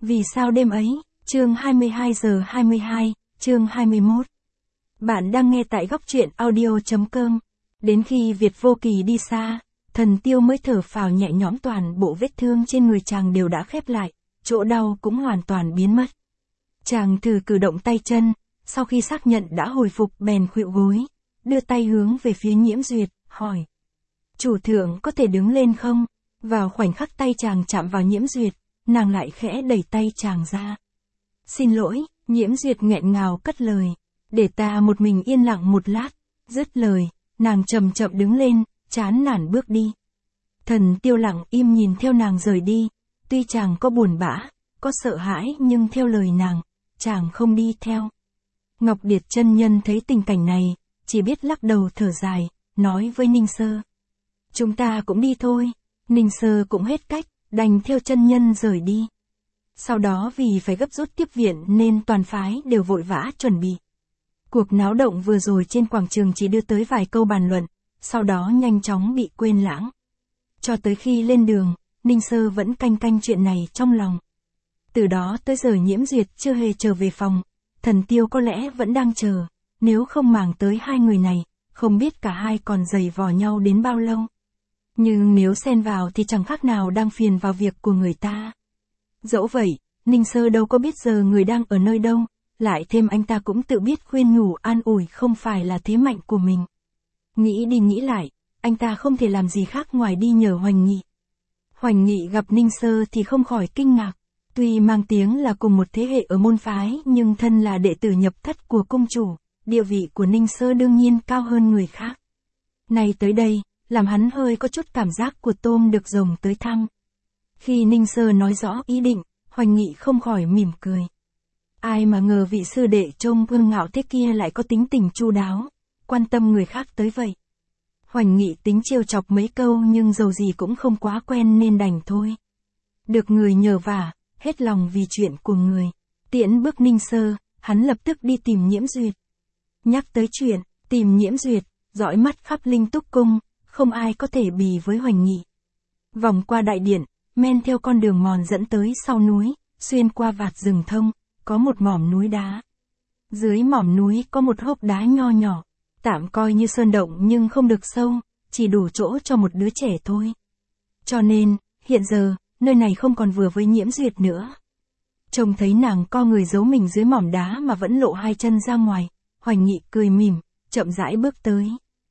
Vì sao đêm ấy, chương 22:22, chương 21. Bạn đang nghe tại góc truyện audio.com. Đến khi Việt Vô Kỳ đi xa, Thần Tiêu mới thở phào nhẹ nhõm, toàn bộ vết thương trên người chàng đều đã khép lại, chỗ đau cũng hoàn toàn biến mất. Chàng thử cử động tay chân, sau khi xác nhận đã hồi phục bèn khuỵu gối, đưa tay hướng về phía Nhiễm Duyệt, hỏi. Chủ thượng có thể đứng lên không? Vào khoảnh khắc tay chàng chạm vào Nhiễm Duyệt, nàng lại khẽ đẩy tay chàng ra. Xin lỗi, Nhiễm Duyệt nghẹn ngào cất lời. Để ta một mình yên lặng một lát. Dứt lời, nàng chậm chậm đứng lên, chán nản bước đi. Thần Tiêu lặng im nhìn theo nàng rời đi. Tuy chàng có buồn bã, có sợ hãi, nhưng theo lời nàng, chàng không đi theo. Ngọc Điệt chân nhân thấy tình cảnh này, chỉ biết lắc đầu thở dài, nói với Ninh Sơ. Chúng ta cũng đi thôi. Ninh Sơ cũng hết cách, đành theo chân nhân rời đi. Sau đó vì phải gấp rút tiếp viện nên toàn phái đều vội vã chuẩn bị. Cuộc náo động vừa rồi trên quảng trường chỉ đưa tới vài câu bàn luận, sau đó nhanh chóng bị quên lãng. Cho tới khi lên đường, Ninh Sơ vẫn canh canh chuyện này trong lòng. Từ đó tới giờ Nhiễm Duyệt chưa hề trở về phòng, Thần Tiêu có lẽ vẫn đang chờ, nếu không màng tới hai người này, không biết cả hai còn giày vò nhau đến bao lâu. Nhưng nếu xen vào thì chẳng khác nào đang phiền vào việc của người ta. Dẫu vậy, Ninh Sơ đâu có biết giờ người đang ở nơi đâu, lại thêm anh ta cũng tự biết khuyên nhủ an ủi không phải là thế mạnh của mình. Nghĩ đi nghĩ lại, anh ta không thể làm gì khác ngoài đi nhờ Hoành Nghị. Hoành Nghị gặp Ninh Sơ thì không khỏi kinh ngạc, tuy mang tiếng là cùng một thế hệ ở môn phái nhưng thân là đệ tử nhập thất của cung chủ, địa vị của Ninh Sơ đương nhiên cao hơn người khác. Này tới đây, làm hắn hơi có chút cảm giác của tôm được rồng tới thăm. Khi Ninh Sơ nói rõ ý định, Hoành Nghị không khỏi mỉm cười. Ai mà ngờ vị sư đệ trông gương ngạo thế kia lại có tính tình chu đáo, quan tâm người khác tới vậy. Hoành Nghị tính trêu chọc mấy câu nhưng dầu gì cũng không quá quen nên đành thôi. Được người nhờ vả, hết lòng vì chuyện của người. Tiễn bước Ninh Sơ, hắn lập tức đi tìm Nhiễm Duyệt. Nhắc tới chuyện, tìm Nhiễm Duyệt, dõi mắt khắp Linh Túc Cung, không ai có thể bì với Hoành Nghị. Vòng qua đại điện, men theo con đường mòn dẫn tới sau núi, xuyên qua vạt rừng thông, có một mỏm núi đá. Dưới mỏm núi có một hốc đá nho nhỏ, tạm coi như sơn động nhưng không được sâu, chỉ đủ chỗ cho một đứa trẻ thôi. Cho nên, hiện giờ, nơi này không còn vừa với Nhiễm Duyệt nữa. Trông thấy nàng co người giấu mình dưới mỏm đá mà vẫn lộ hai chân ra ngoài, Hoành Nghị cười mỉm, chậm rãi bước tới.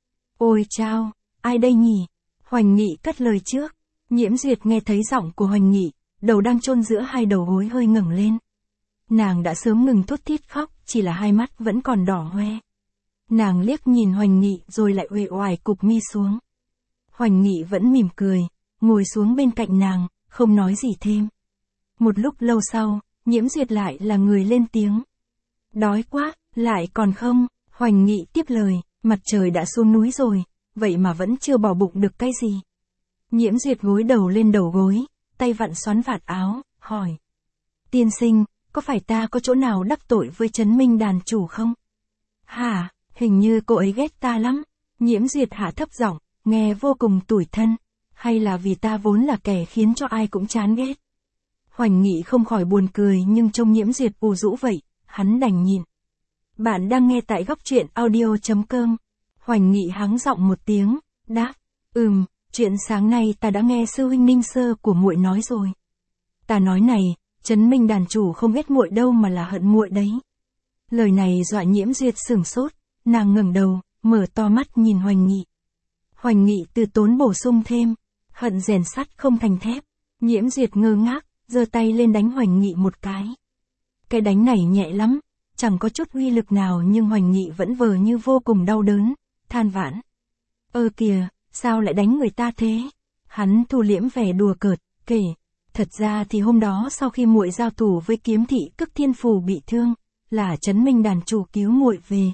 Ôi chao, ai đây nhỉ? Hoành Nghị cất lời trước. Nhiễm Duyệt nghe thấy giọng của Hoành Nghị, đầu đang chôn giữa hai đầu gối hơi ngẩng lên. Nàng đã sớm ngừng thút thít khóc, chỉ là hai mắt vẫn còn đỏ hoe. Nàng liếc nhìn Hoành Nghị rồi lại uể oải cụp mi xuống. Hoành Nghị vẫn mỉm cười, ngồi xuống bên cạnh nàng, không nói gì thêm. Một lúc lâu sau, Nhiễm Duyệt lại là người lên tiếng. Đói quá, lại còn không? Hoành Nghị tiếp lời, mặt trời đã xuống núi rồi, vậy mà vẫn chưa bỏ bụng được cái gì. Nhiễm Duyệt gối đầu lên đầu gối, tay vặn xoắn vạt áo, hỏi. Tiên sinh, có phải ta có chỗ nào đắc tội với Trấn Minh đàn chủ không? Hả, hình như cô ấy ghét ta lắm. Nhiễm Duyệt hạ thấp giọng, nghe vô cùng tủi thân. Hay là vì ta vốn là kẻ khiến cho ai cũng chán ghét? Hoành Nghị không khỏi buồn cười nhưng trông Nhiễm Duyệt u rũ vậy, hắn đành nhịn. Bạn đang nghe tại góc truyện audio.com. Hoành Nghị hắng giọng một tiếng, đáp. Chuyện sáng nay ta đã nghe sư huynh Ninh Sơ của muội nói rồi. Ta nói này, Trấn Minh đàn chủ không ghét muội đâu mà là hận muội đấy. Lời này dọa Nhiễm Duyệt sửng sốt, nàng ngẩng đầu, mở to mắt nhìn Hoành Nghị. Hoành Nghị từ tốn bổ sung thêm, hận rèn sắt không thành thép. Nhiễm Duyệt ngơ ngác, giơ tay lên đánh Hoành Nghị một cái. Cái đánh này nhẹ lắm, chẳng có chút uy lực nào nhưng Hoành Nghị vẫn vờ như vô cùng đau đớn, than vãn. Kìa, sao lại đánh người ta thế? Hắn thu liễm vẻ đùa cợt, kể. Thật ra thì hôm đó sau khi muội giao thủ với Kiếm Thị Cức Thiên Phù bị thương, là Trấn Minh đàn chủ cứu muội về.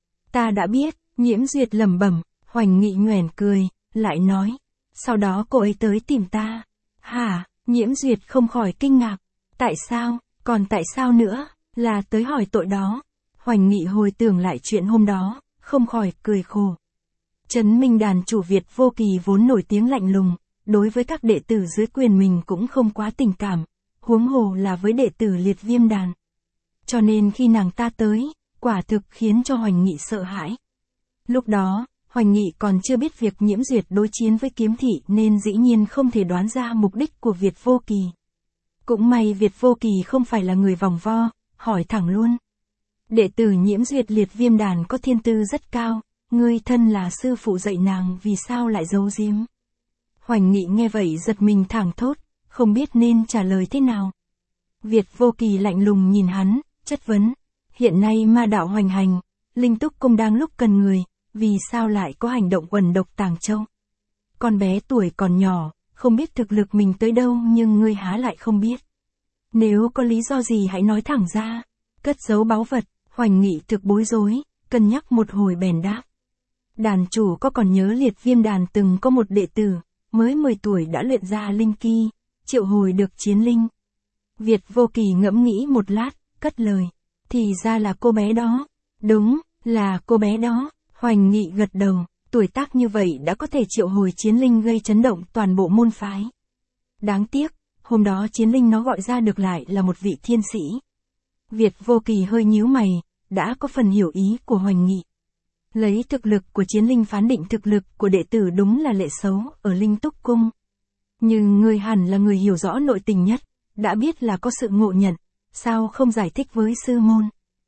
Ta đã biết, Nhiễm Duyệt lẩm bẩm. Hoành Nghị nhoẻn cười, lại nói. Sau đó cô ấy tới tìm ta. Hả? Nhiễm Duyệt không khỏi kinh ngạc. Tại sao? Còn tại sao nữa? Là tới hỏi tội đó. Hoành Nghị hồi tưởng lại chuyện hôm đó, không khỏi cười khổ. Trấn Minh đàn chủ Việt Vô Kỳ vốn nổi tiếng lạnh lùng, đối với các đệ tử dưới quyền mình cũng không quá tình cảm, huống hồ là với đệ tử Liệt Viêm Đàn. Cho nên khi nàng ta tới, quả thực khiến cho Hoành Nghị sợ hãi. Lúc đó, Hoành Nghị còn chưa biết việc Nhiễm Duyệt đối chiến với Kiếm Thị nên dĩ nhiên không thể đoán ra mục đích của Việt Vô Kỳ. Cũng may Việt Vô Kỳ không phải là người vòng vo, hỏi thẳng luôn. Đệ tử Nhiễm Duyệt Liệt Viêm Đàn có thiên tư rất cao, ngươi thân là sư phụ dạy nàng vì sao lại giấu giếm. Hoành Nghị nghe vậy giật mình thảng thốt, không biết nên trả lời thế nào. Việt Vô Kỳ lạnh lùng nhìn hắn, chất vấn. Hiện nay ma đạo hoành hành, Linh Túc Cung đang lúc cần người, vì sao lại có hành động uẩn độc tàng châu? Con bé tuổi còn nhỏ, không biết thực lực mình tới đâu nhưng ngươi há lại không biết. Nếu có lý do gì hãy nói thẳng ra. Cất giấu báu vật, Hoành Nghị thực bối rối, cân nhắc một hồi bèn đáp. Đàn chủ có còn nhớ Liệt Viêm Đàn từng có một đệ tử, mới 10 tuổi đã luyện ra linh ki, triệu hồi được chiến linh. Việt Vô Kỳ ngẫm nghĩ một lát, cất lời. Thì ra là cô bé đó. Đúng, là cô bé đó. Hoành Nghị gật đầu, tuổi tác như vậy đã có thể triệu hồi chiến linh gây chấn động toàn bộ môn phái. Đáng tiếc, hôm đó chiến linh nó gọi ra được lại là một vị thiên sĩ. Việt Vô Kỳ hơi nhíu mày, đã có phần hiểu ý của Hoành Nghị. Lấy thực lực của chiến linh phán định thực lực của đệ tử đúng là lệ xấu ở Linh Túc Cung. Nhưng người hẳn là người hiểu rõ nội tình nhất, đã biết là có sự ngộ nhận, sao không giải thích với sư môn.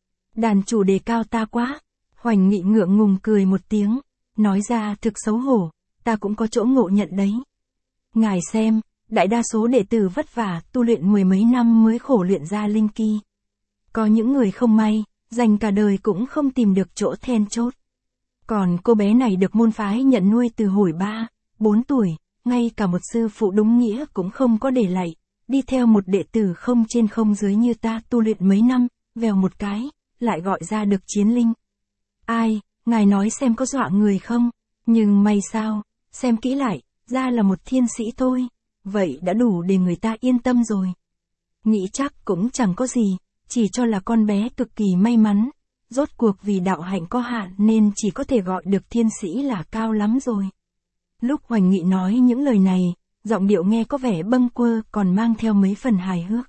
Đàn chủ đề cao ta quá. Hoành Nghị ngượng ngùng cười một tiếng, nói ra thực xấu hổ, ta cũng có chỗ ngộ nhận đấy. Ngài xem, đại đa số đệ tử vất vả tu luyện 10 mấy năm mới khổ luyện ra linh ki. Có những người không may, dành cả đời cũng không tìm được chỗ then chốt. Còn cô bé này được môn phái nhận nuôi từ hồi 3, 4 tuổi, ngay cả một sư phụ đúng nghĩa cũng không có để lại, đi theo một đệ tử không trên không dưới như ta tu luyện mấy năm, vèo một cái, lại gọi ra được chiến linh. Ai, ngài nói xem có dọa người không? Nhưng may sao, xem kỹ lại, ra là một thiên sĩ thôi, vậy đã đủ để người ta yên tâm rồi. Nghĩ chắc cũng chẳng có gì, chỉ cho là con bé cực kỳ may mắn, rốt cuộc vì đạo hạnh có hạn nên chỉ có thể gọi được thiên sĩ là cao lắm rồi. Lúc Hoành Nghị nói những lời này, giọng điệu nghe có vẻ bâng quơ còn mang theo mấy phần hài hước.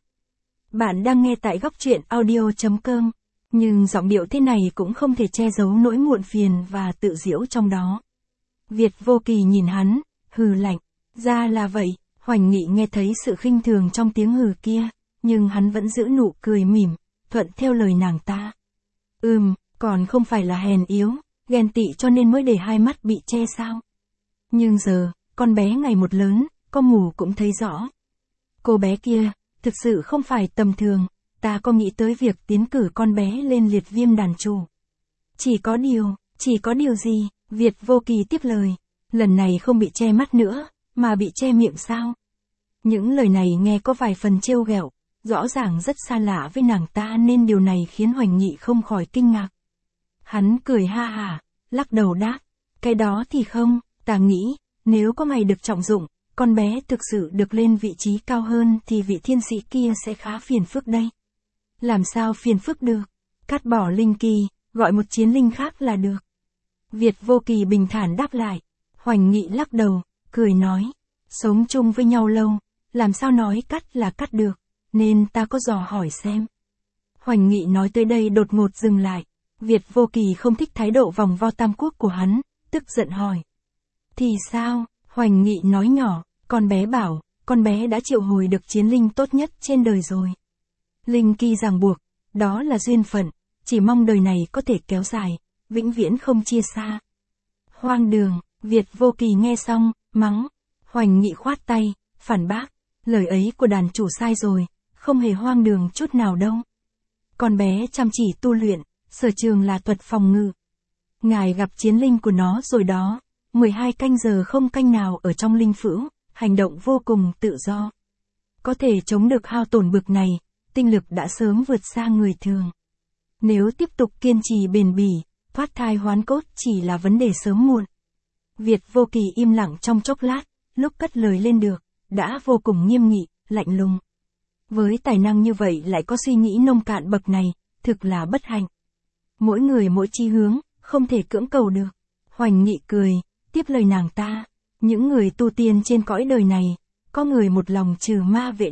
Bạn đang nghe tại góc truyện audio.com. Nhưng giọng điệu thế này cũng không thể che giấu nỗi muộn phiền và tự giễu trong đó. Việt Vô Kỳ nhìn hắn, hừ lạnh. Ra là vậy, Hoành Nghị nghe thấy sự khinh thường trong tiếng hừ kia, nhưng hắn vẫn giữ nụ cười mỉm, thuận theo lời nàng ta. Còn không phải là hèn yếu, ghen tị cho nên mới để hai mắt bị che sao. Nhưng giờ, con bé ngày một lớn, có mù cũng thấy rõ. Cô bé kia, thực sự không phải tầm thường. Ta có nghĩ tới việc tiến cử con bé lên Liệt Viêm Đàn chủ. Chỉ có điều gì? Việt Vô Kỳ tiếp lời. Lần này không bị che mắt nữa, mà bị che miệng sao? Những lời này nghe có vài phần trêu ghẹo, rõ ràng rất xa lạ với nàng ta nên điều này khiến Hoành Nghị không khỏi kinh ngạc. Hắn cười ha hả, lắc đầu đáp. Cái đó thì không, ta nghĩ, nếu có ngày được trọng dụng, con bé thực sự được lên vị trí cao hơn thì vị thiên sĩ kia sẽ khá phiền phức đây. Làm sao phiền phức được? Cắt bỏ linh kỳ, gọi một chiến linh khác là được. Việt Vô Kỳ bình thản đáp lại. Hoành Nghị lắc đầu, cười nói. Sống chung với nhau lâu, làm sao nói cắt là cắt được, nên ta có dò hỏi xem. Hoành Nghị nói tới đây đột ngột dừng lại. Việt Vô Kỳ không thích thái độ vòng vo tam quốc của hắn, tức giận hỏi. Thì sao? Hoành Nghị nói nhỏ, con bé bảo, con bé đã triệu hồi được chiến linh tốt nhất trên đời rồi. Linh ki ràng buộc, đó là duyên phận, chỉ mong đời này có thể kéo dài, vĩnh viễn không chia xa. Hoang đường, Việt Vô Kỳ nghe xong, mắng. Hoành Nghị khoát tay, phản bác, lời ấy của đàn chủ sai rồi, không hề hoang đường chút nào đâu. Con bé chăm chỉ tu luyện, sở trường là thuật phòng ngự. Ngài gặp chiến linh của nó rồi đó, 12 canh giờ không canh nào ở trong linh phữu, hành động vô cùng tự do. Có thể chống được hao tổn bực này, tinh lực đã sớm vượt xa người thường. Nếu tiếp tục kiên trì bền bỉ, thoát thai hoán cốt chỉ là vấn đề sớm muộn. Việt Vô Kỳ im lặng trong chốc lát, lúc cất lời lên được, đã vô cùng nghiêm nghị, lạnh lùng. Với tài năng như vậy lại có suy nghĩ nông cạn bậc này, thực là bất hạnh. Mỗi người mỗi chí hướng, không thể cưỡng cầu được. Hoành Nghị cười, tiếp lời nàng ta. Những người tu tiên trên cõi đời này, có người một lòng trừ ma vệ đạo,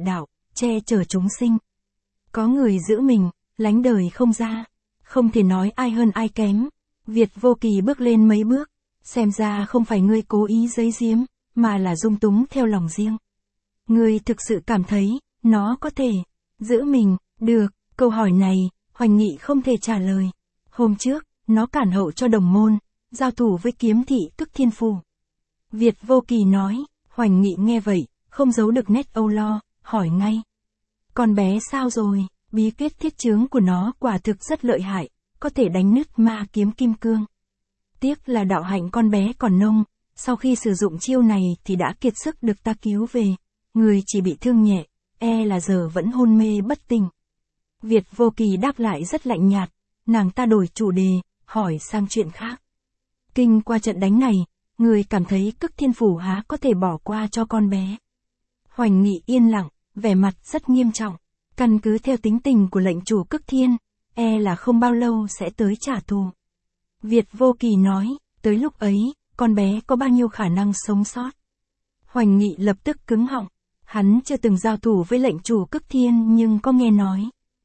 che chở chúng sinh. Có người giữ mình, lánh đời không ra. Không thể nói ai hơn ai kém. Việt Vô Kỳ bước lên mấy bước. Xem ra không phải ngươi cố ý giấu giếm, mà là dung túng theo lòng riêng. Ngươi thực sự cảm thấy, nó có thể giữ mình, được, câu hỏi này, Hoành Nghị không thể trả lời. Hôm trước, nó cản hậu cho đồng môn, giao thủ với kiếm thị Tức Thiên Phủ. Việt Vô Kỳ nói, Hoành Nghị nghe vậy, không giấu được nét âu lo, hỏi ngay. Con bé sao rồi, bí quyết thiết chướng của nó quả thực rất lợi hại, có thể đánh nứt ma kiếm kim cương. Tiếc là đạo hạnh con bé còn nông, sau khi sử dụng chiêu này thì đã kiệt sức được ta cứu về. Người chỉ bị thương nhẹ, là giờ vẫn hôn mê bất tỉnh. Việt Vô Kỳ đáp lại rất lạnh nhạt, nàng ta đổi chủ đề, hỏi sang chuyện khác. Kinh qua trận đánh này, người cảm thấy Tức Thiên Phủ há có thể bỏ qua cho con bé. Hoành Nghị yên lặng, vẻ mặt rất nghiêm trọng. Căn cứ theo tính tình của lệnh chủ Cực Thiên, là không bao lâu sẽ tới trả thù. Việt Vô Kỳ nói, tới lúc ấy, con bé có bao nhiêu khả năng sống sót. Hoành Nghị lập tức cứng họng. Hắn chưa từng giao thủ với lệnh chủ Cực Thiên nhưng có nghe nói.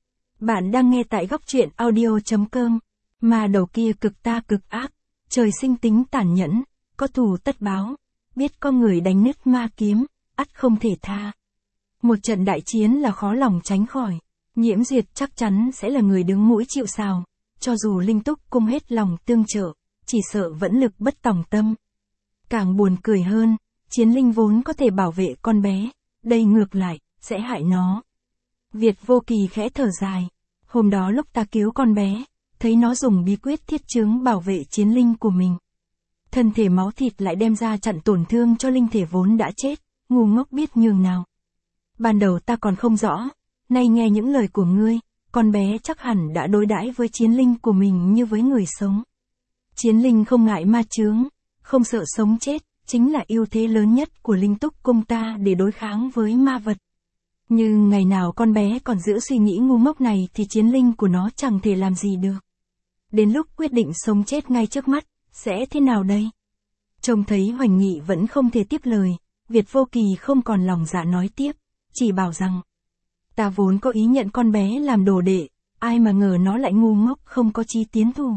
Bạn đang nghe tại góc truyện audio.com. Mà đầu kia cực ta cực ác, trời sinh tính tàn nhẫn, có thù tất báo, biết có người đánh nứt ma kiếm, ắt không thể tha. Một trận đại chiến là khó lòng tránh khỏi. Nhiễm Duyệt chắc chắn sẽ là người đứng mũi chịu sào, cho dù Linh Túc cung hết lòng tương trợ, chỉ sợ vẫn lực bất tòng tâm. Càng buồn cười hơn, Chiến Linh vốn có thể bảo vệ con bé, đây ngược lại, sẽ hại nó. Việt Vô Kỳ khẽ thở dài. Hôm đó lúc ta cứu con bé, thấy nó dùng bí quyết thiết chướng bảo vệ chiến linh của mình. Thân thể máu thịt lại đem ra chặn tổn thương cho linh thể vốn đã chết, ngu ngốc biết nhường nào. Ban đầu ta còn không rõ, nay nghe những lời của ngươi, con bé chắc hẳn đã đối đãi với chiến linh của mình như với người sống. Chiến linh không ngại ma chướng, không sợ sống chết, chính là ưu thế lớn nhất của Linh Túc cung ta để đối kháng với ma vật. Nhưng ngày nào con bé còn giữ suy nghĩ ngu ngốc này thì chiến linh của nó chẳng thể làm gì được. Đến lúc quyết định sống chết ngay trước mắt, sẽ thế nào đây? Trông thấy Hoành Nghị vẫn không thể tiếp lời, Việt Vô Kỳ không còn lòng dạ nói tiếp, chỉ bảo rằng, ta vốn có ý nhận con bé làm đồ đệ, ai mà ngờ nó lại ngu ngốc không có chí tiến thủ.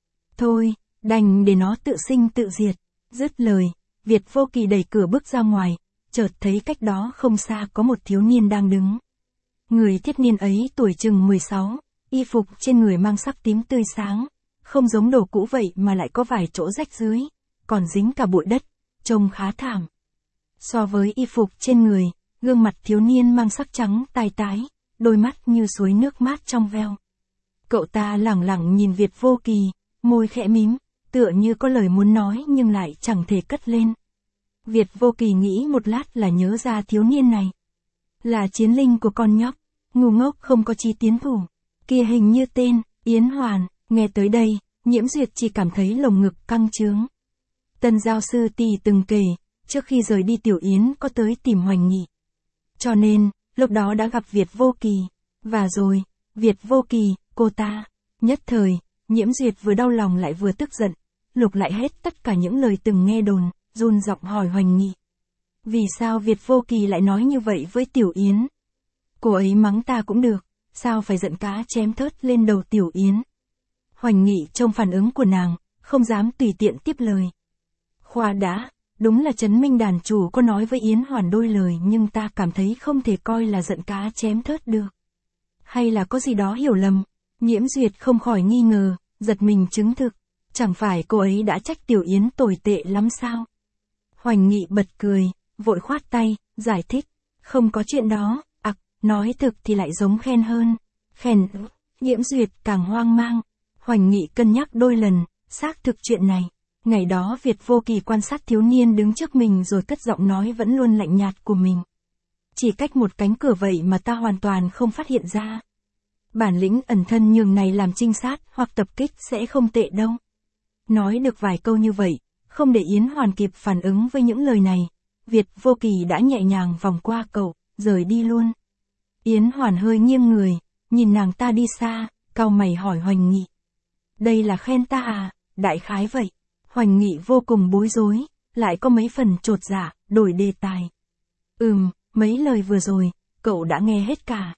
Thôi, đành để nó tự sinh tự diệt. Dứt lời, Việt Vô Kỳ đẩy cửa bước ra ngoài, chợt thấy cách đó không xa có một thiếu niên đang đứng. Người thiết niên ấy tuổi chừng 16, y phục trên người mang sắc tím tươi sáng, không giống đồ cũ vậy mà lại có vài chỗ rách dưới, còn dính cả bụi đất, trông khá thảm. So với y phục trên người, gương mặt thiếu niên mang sắc trắng tai tái, đôi mắt như suối nước mát trong veo. Cậu ta lẳng lặng nhìn Việt Vô Kỳ, môi khẽ mím, tựa như có lời muốn nói nhưng lại chẳng thể cất lên. Việt Vô Kỳ nghĩ một lát là nhớ ra thiếu niên này. Là chiến linh của con nhóc, ngu ngốc không có chí tiến thủ. Kia hình như tên, Yến Hoàn, nghe tới đây, Nhiễm Duyệt chỉ cảm thấy lồng ngực căng trướng. Tân giáo sư tỷ từng kể, trước khi rời đi Tiểu Yến có tới tìm Hoành Nghị. Cho nên, lúc đó đã gặp Việt Vô Kỳ. Và rồi, Việt Vô Kỳ, cô ta. Nhất thời, Nhiễm Duyệt vừa đau lòng lại vừa tức giận, lục lại hết tất cả những lời từng nghe đồn, run giọng hỏi Hoành Nghị. Vì sao Việt Vô Kỳ lại nói như vậy với Tiểu Yến? Cô ấy mắng ta cũng được, sao phải giận cá chém thớt lên đầu Tiểu Yến? Hoành Nghị trông phản ứng của nàng, không dám tùy tiện tiếp lời. Khoa đã, đúng là Trấn Minh đàn chủ có nói với Yến Hoàn đôi lời nhưng ta cảm thấy không thể coi là giận cá chém thớt được. Hay là có gì đó hiểu lầm? Nhiễm Duyệt không khỏi nghi ngờ, giật mình chứng thực. Chẳng phải cô ấy đã trách Tiểu Yến tồi tệ lắm sao? Hoành Nghị bật cười, vội khoát tay, giải thích. Không có chuyện đó, nói thực thì lại giống khen hơn. Khen, Nhiễm Duyệt càng hoang mang. Hoành Nghị cân nhắc đôi lần, xác thực chuyện này. Ngày đó Việt Vô Kỳ quan sát thiếu niên đứng trước mình rồi cất giọng nói vẫn luôn lạnh nhạt của mình. Chỉ cách một cánh cửa vậy mà ta hoàn toàn không phát hiện ra. Bản lĩnh ẩn thân nhường này làm trinh sát hoặc tập kích sẽ không tệ đâu. Nói được vài câu như vậy, không để Yến Hoàn kịp phản ứng với những lời này, Việt Vô Kỳ đã nhẹ nhàng vòng qua cậu, rời đi luôn. Yến Hoàn hơi nghiêng người, nhìn nàng ta đi xa, cau mày hỏi Hoành Nghị. Đây là khen ta à? Đại khái vậy. Hoành Nghị vô cùng bối rối, lại có mấy phần chột dạ, đổi đề tài. Mấy lời vừa rồi, cậu đã nghe hết cả.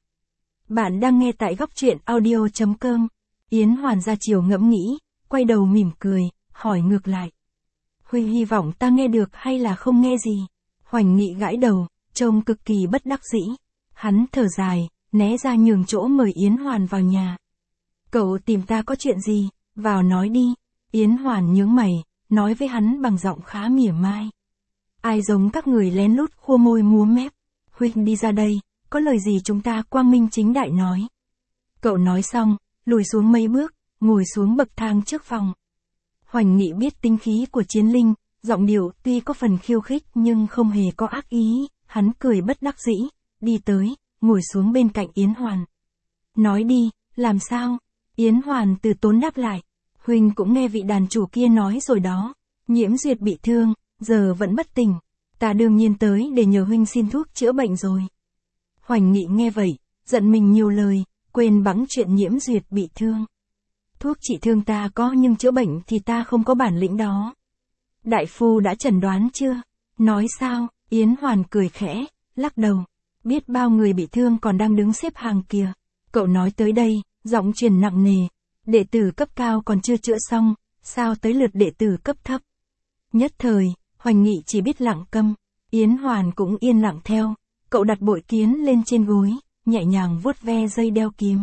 Bạn đang nghe tại góc truyện audio.com. Yến Hoàn ra chiều ngẫm nghĩ, quay đầu mỉm cười, hỏi ngược lại. Huy hy vọng ta nghe được hay là không nghe gì? Hoành Nghị gãi đầu, trông cực kỳ bất đắc dĩ. Hắn thở dài, né ra nhường chỗ mời Yến Hoàn vào nhà. Cậu tìm ta có chuyện gì, vào nói đi. Yến Hoàn nhướng mày, nói với hắn bằng giọng khá mỉa mai. Ai giống các người lén lút khua môi múa mép. Huynh đi ra đây, có lời gì chúng ta quang minh chính đại nói. Cậu nói xong, lùi xuống mấy bước, ngồi xuống bậc thang trước phòng. Hoành Nghị biết tính khí của Chiến Linh, giọng điệu tuy có phần khiêu khích nhưng không hề có ác ý, hắn cười bất đắc dĩ, đi tới, ngồi xuống bên cạnh Yến Hoàn. Nói đi, làm sao? Yến Hoàn từ tốn đáp lại. Huynh cũng nghe vị đàn chủ kia nói rồi đó. Nhiễm Duyệt bị thương, giờ vẫn bất tỉnh. Ta đương nhiên tới để nhờ Huynh xin thuốc chữa bệnh rồi. Hoành Nghị nghe vậy, giận mình nhiều lời, quên bẵng chuyện Nhiễm Duyệt bị thương. Thuốc trị thương ta có nhưng chữa bệnh thì ta không có bản lĩnh đó. Đại phu đã chẩn đoán chưa? Nói sao? Yến Hoàn cười khẽ, lắc đầu. Biết bao người bị thương còn đang đứng xếp hàng kìa. Cậu nói tới đây, giọng truyền nặng nề. Đệ tử cấp cao còn chưa chữa xong, sao tới lượt đệ tử cấp thấp? Nhất thời, Hoành Nghị chỉ biết lặng câm. Yến Hoàn cũng yên lặng theo. Cậu đặt bội kiến lên trên gối, nhẹ nhàng vuốt ve dây đeo kiếm.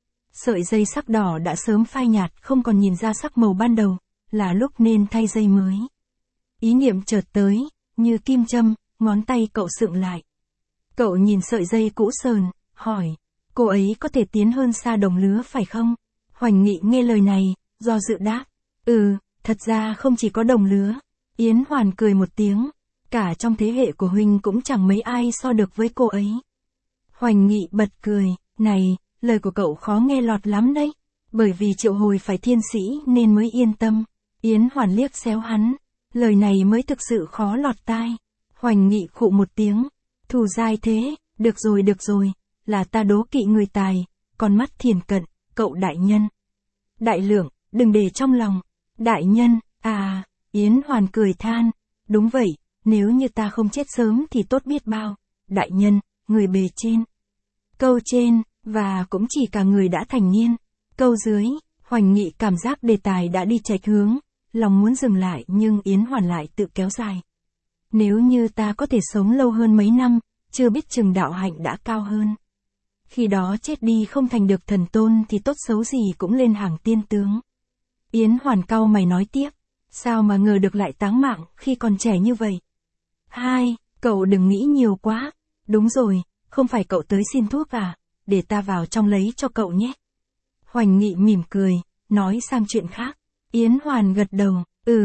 Sợi dây sắc đỏ đã sớm phai nhạt không còn nhìn ra sắc màu ban đầu, là lúc nên thay dây mới. Ý niệm chợt tới, như kim châm, ngón tay cậu sượng lại. Cậu nhìn sợi dây cũ sờn, hỏi, cô ấy có thể tiến hơn xa đồng lứa phải không? Hoành Nghị nghe lời này, do dự đáp, thật ra không chỉ có đồng lứa. Yến Hoàn cười một tiếng, cả trong thế hệ của Huynh cũng chẳng mấy ai so được với cô ấy. Hoành Nghị bật cười, này, lời của cậu khó nghe lọt lắm đấy, bởi vì triệu hồi phải thiên sĩ nên mới yên tâm. Yến Hoàn liếc xéo hắn, lời này mới thực sự khó lọt tai. Hoành Nghị khụ một tiếng, thù dai thế, được rồi, là ta đố kỵ người tài, con mắt thiền cận, cậu đại nhân. Đại lượng, đừng để trong lòng. Đại nhân, à, Yến Hoàn cười than, đúng vậy, nếu như ta không chết sớm thì tốt biết bao. Đại nhân, người bề trên. Câu trên, và cũng chỉ cả người đã thành niên. Câu dưới, Hoành Nghị cảm giác đề tài đã đi chệch hướng, lòng muốn dừng lại nhưng Yến Hoàn lại tự kéo dài. Nếu như ta có thể sống lâu hơn mấy năm, chưa biết chừng đạo hạnh đã cao hơn. Khi đó chết đi không thành được thần tôn thì tốt xấu gì cũng lên hàng tiên tướng. Yến Hoàn cau mày nói tiếp, sao mà ngờ được lại táng mạng khi còn trẻ như vậy. Hai, cậu đừng nghĩ nhiều quá. Đúng rồi, không phải cậu tới xin thuốc à, để ta vào trong lấy cho cậu nhé. Hoành Nghị mỉm cười, nói sang chuyện khác. Yến Hoàn gật đầu,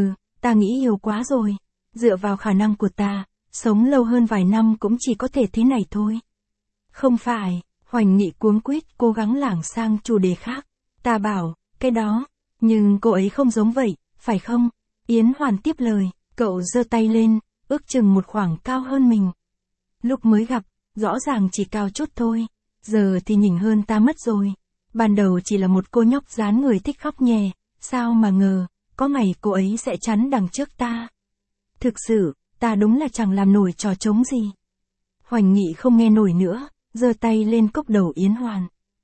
ta nghĩ nhiều quá rồi. Dựa vào khả năng của ta, sống lâu hơn vài năm cũng chỉ có thể thế này thôi. Không phải, Hoành Nghị cuống quýt cố gắng lảng sang chủ đề khác. Ta bảo, cái đó, nhưng cô ấy không giống vậy, phải không? Yến Hoàn tiếp lời, cậu giơ tay lên, ước chừng một khoảng cao hơn mình. Lúc mới gặp, rõ ràng chỉ cao chút thôi, giờ thì nhỉnh hơn ta mất rồi. Ban đầu chỉ là một cô nhóc dáng người thích khóc nhè, sao mà ngờ, có ngày cô ấy sẽ chắn đằng trước ta. Thực sự, ta đúng là chẳng làm nổi trò trống gì. Hoành Nghị không nghe nổi nữa, giơ tay lên cốc đầu Yến Hoàn.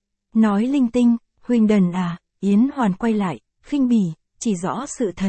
Nói linh tinh, Huynh đần à? Yến Hoàn quay lại, khinh bỉ, chỉ rõ sự thật.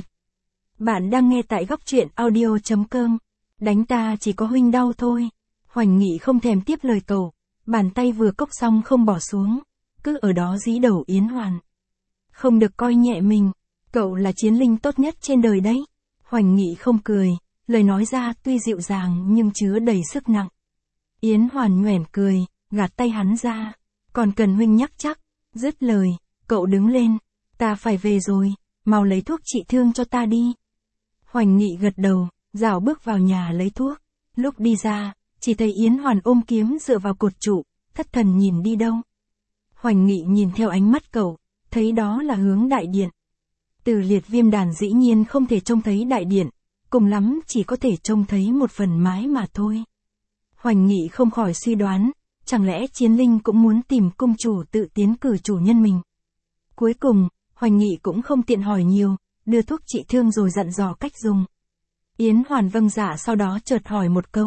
Bạn đang nghe tại góc truyện audio.com. Đánh ta chỉ có Huynh đau thôi. Hoành Nghị không thèm tiếp lời cậu, bàn tay vừa cốc xong không bỏ xuống, cứ ở đó dí đầu Yến Hoàn. Không được coi nhẹ mình, cậu là chiến linh tốt nhất trên đời đấy. Hoành Nghị không cười, lời nói ra tuy dịu dàng nhưng chứa đầy sức nặng. Yến Hoàn nhoẻn cười, gạt tay hắn ra. Còn cần Huynh nhắc chắc. Dứt lời, cậu đứng lên. Ta phải về rồi, mau lấy thuốc trị thương cho ta đi. Hoành Nghị gật đầu, rảo bước vào nhà lấy thuốc. Lúc đi ra, chỉ thấy Yến Hoàn ôm kiếm dựa vào cột trụ, thất thần nhìn đi đâu. Hoành Nghị nhìn theo ánh mắt cậu, thấy đó là hướng đại điện. Từ Liệt Viêm đàn dĩ nhiên không thể trông thấy đại điện, cùng lắm chỉ có thể trông thấy một phần mái mà thôi. Hoành Nghị không khỏi suy đoán, chẳng lẽ Chiến Linh cũng muốn tìm cung chủ tự tiến cử chủ nhân mình. Cuối cùng, Hoành Nghị cũng không tiện hỏi nhiều, đưa thuốc trị thương rồi dặn dò cách dùng. Yến Hoàn vâng dạ sau đó chợt hỏi một câu,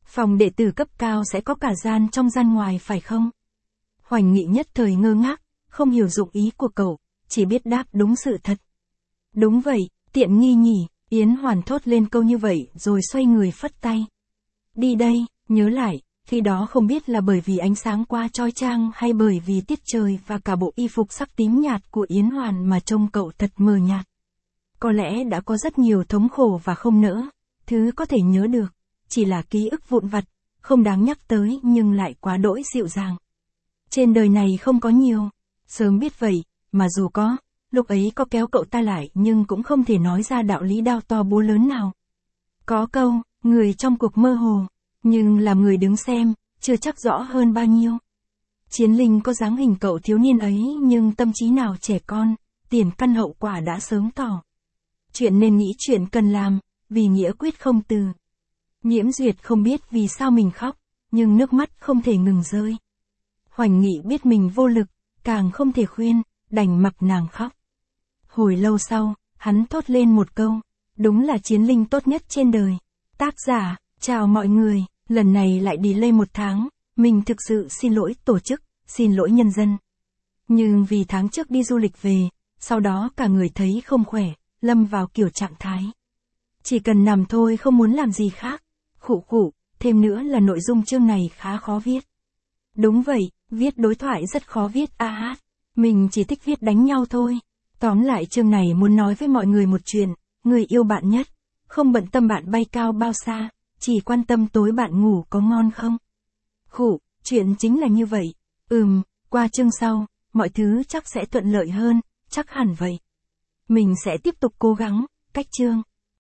Phòng đệ tử cấp cao sẽ có cả gian trong gian ngoài phải không? Hoành Nghị nhất thời ngơ ngác, không hiểu dụng ý của cậu, chỉ biết đáp đúng sự thật. Đúng vậy, tiện nghi nhỉ, Yến Hoàn thốt lên câu như vậy rồi xoay người phất tay. Đi đây, nhớ lại, khi đó không biết là bởi vì ánh sáng quá chói chang hay bởi vì tiết trời và cả bộ y phục sắc tím nhạt của Yến Hoàn mà trông cậu thật mờ nhạt. Có lẽ đã có rất nhiều thống khổ và không nỡ, thứ có thể nhớ được, chỉ là ký ức vụn vặt, không đáng nhắc tới nhưng lại quá đỗi dịu dàng. Trên đời này không có nhiều, sớm biết vậy, mà dù có, lúc ấy có kéo cậu ta lại nhưng cũng không thể nói ra đạo lý đao to búa lớn nào. Có câu, người trong cuộc mơ hồ, nhưng làm người đứng xem, chưa chắc rõ hơn bao nhiêu. Chiến Linh có dáng hình cậu thiếu niên ấy nhưng tâm trí nào trẻ con, tiền căn hậu quả đã sớm tỏ. Chuyện nên nghĩ chuyện cần làm, vì nghĩa quyết không từ. Nhiễm Duyệt không biết vì sao mình khóc, nhưng nước mắt không thể ngừng rơi. Hoành Nghị biết mình vô lực, càng không thể khuyên, đành mặc nàng khóc. Hồi lâu sau, hắn thốt lên một câu, đúng là Chiến Linh tốt nhất trên đời. Tác giả, chào mọi người, lần này lại delay 1 tháng, mình thực sự xin lỗi tổ chức, xin lỗi nhân dân. Nhưng vì tháng trước đi du lịch về, sau đó cả người thấy không khỏe, lâm vào kiểu trạng thái. Chỉ cần nằm thôi không muốn làm gì khác. Khụ khụ, thêm nữa là nội dung chương này khá khó viết. Đúng vậy, viết đối thoại rất khó viết mình chỉ thích viết đánh nhau thôi. Tóm lại chương này muốn nói với mọi người một chuyện, người yêu bạn nhất, không bận tâm bạn bay cao bao xa, chỉ quan tâm tối bạn ngủ có ngon không. Khụ, chuyện chính là như vậy. Qua chương sau, mọi thứ chắc sẽ thuận lợi hơn, chắc hẳn vậy. Mình sẽ tiếp tục cố gắng, cách chương.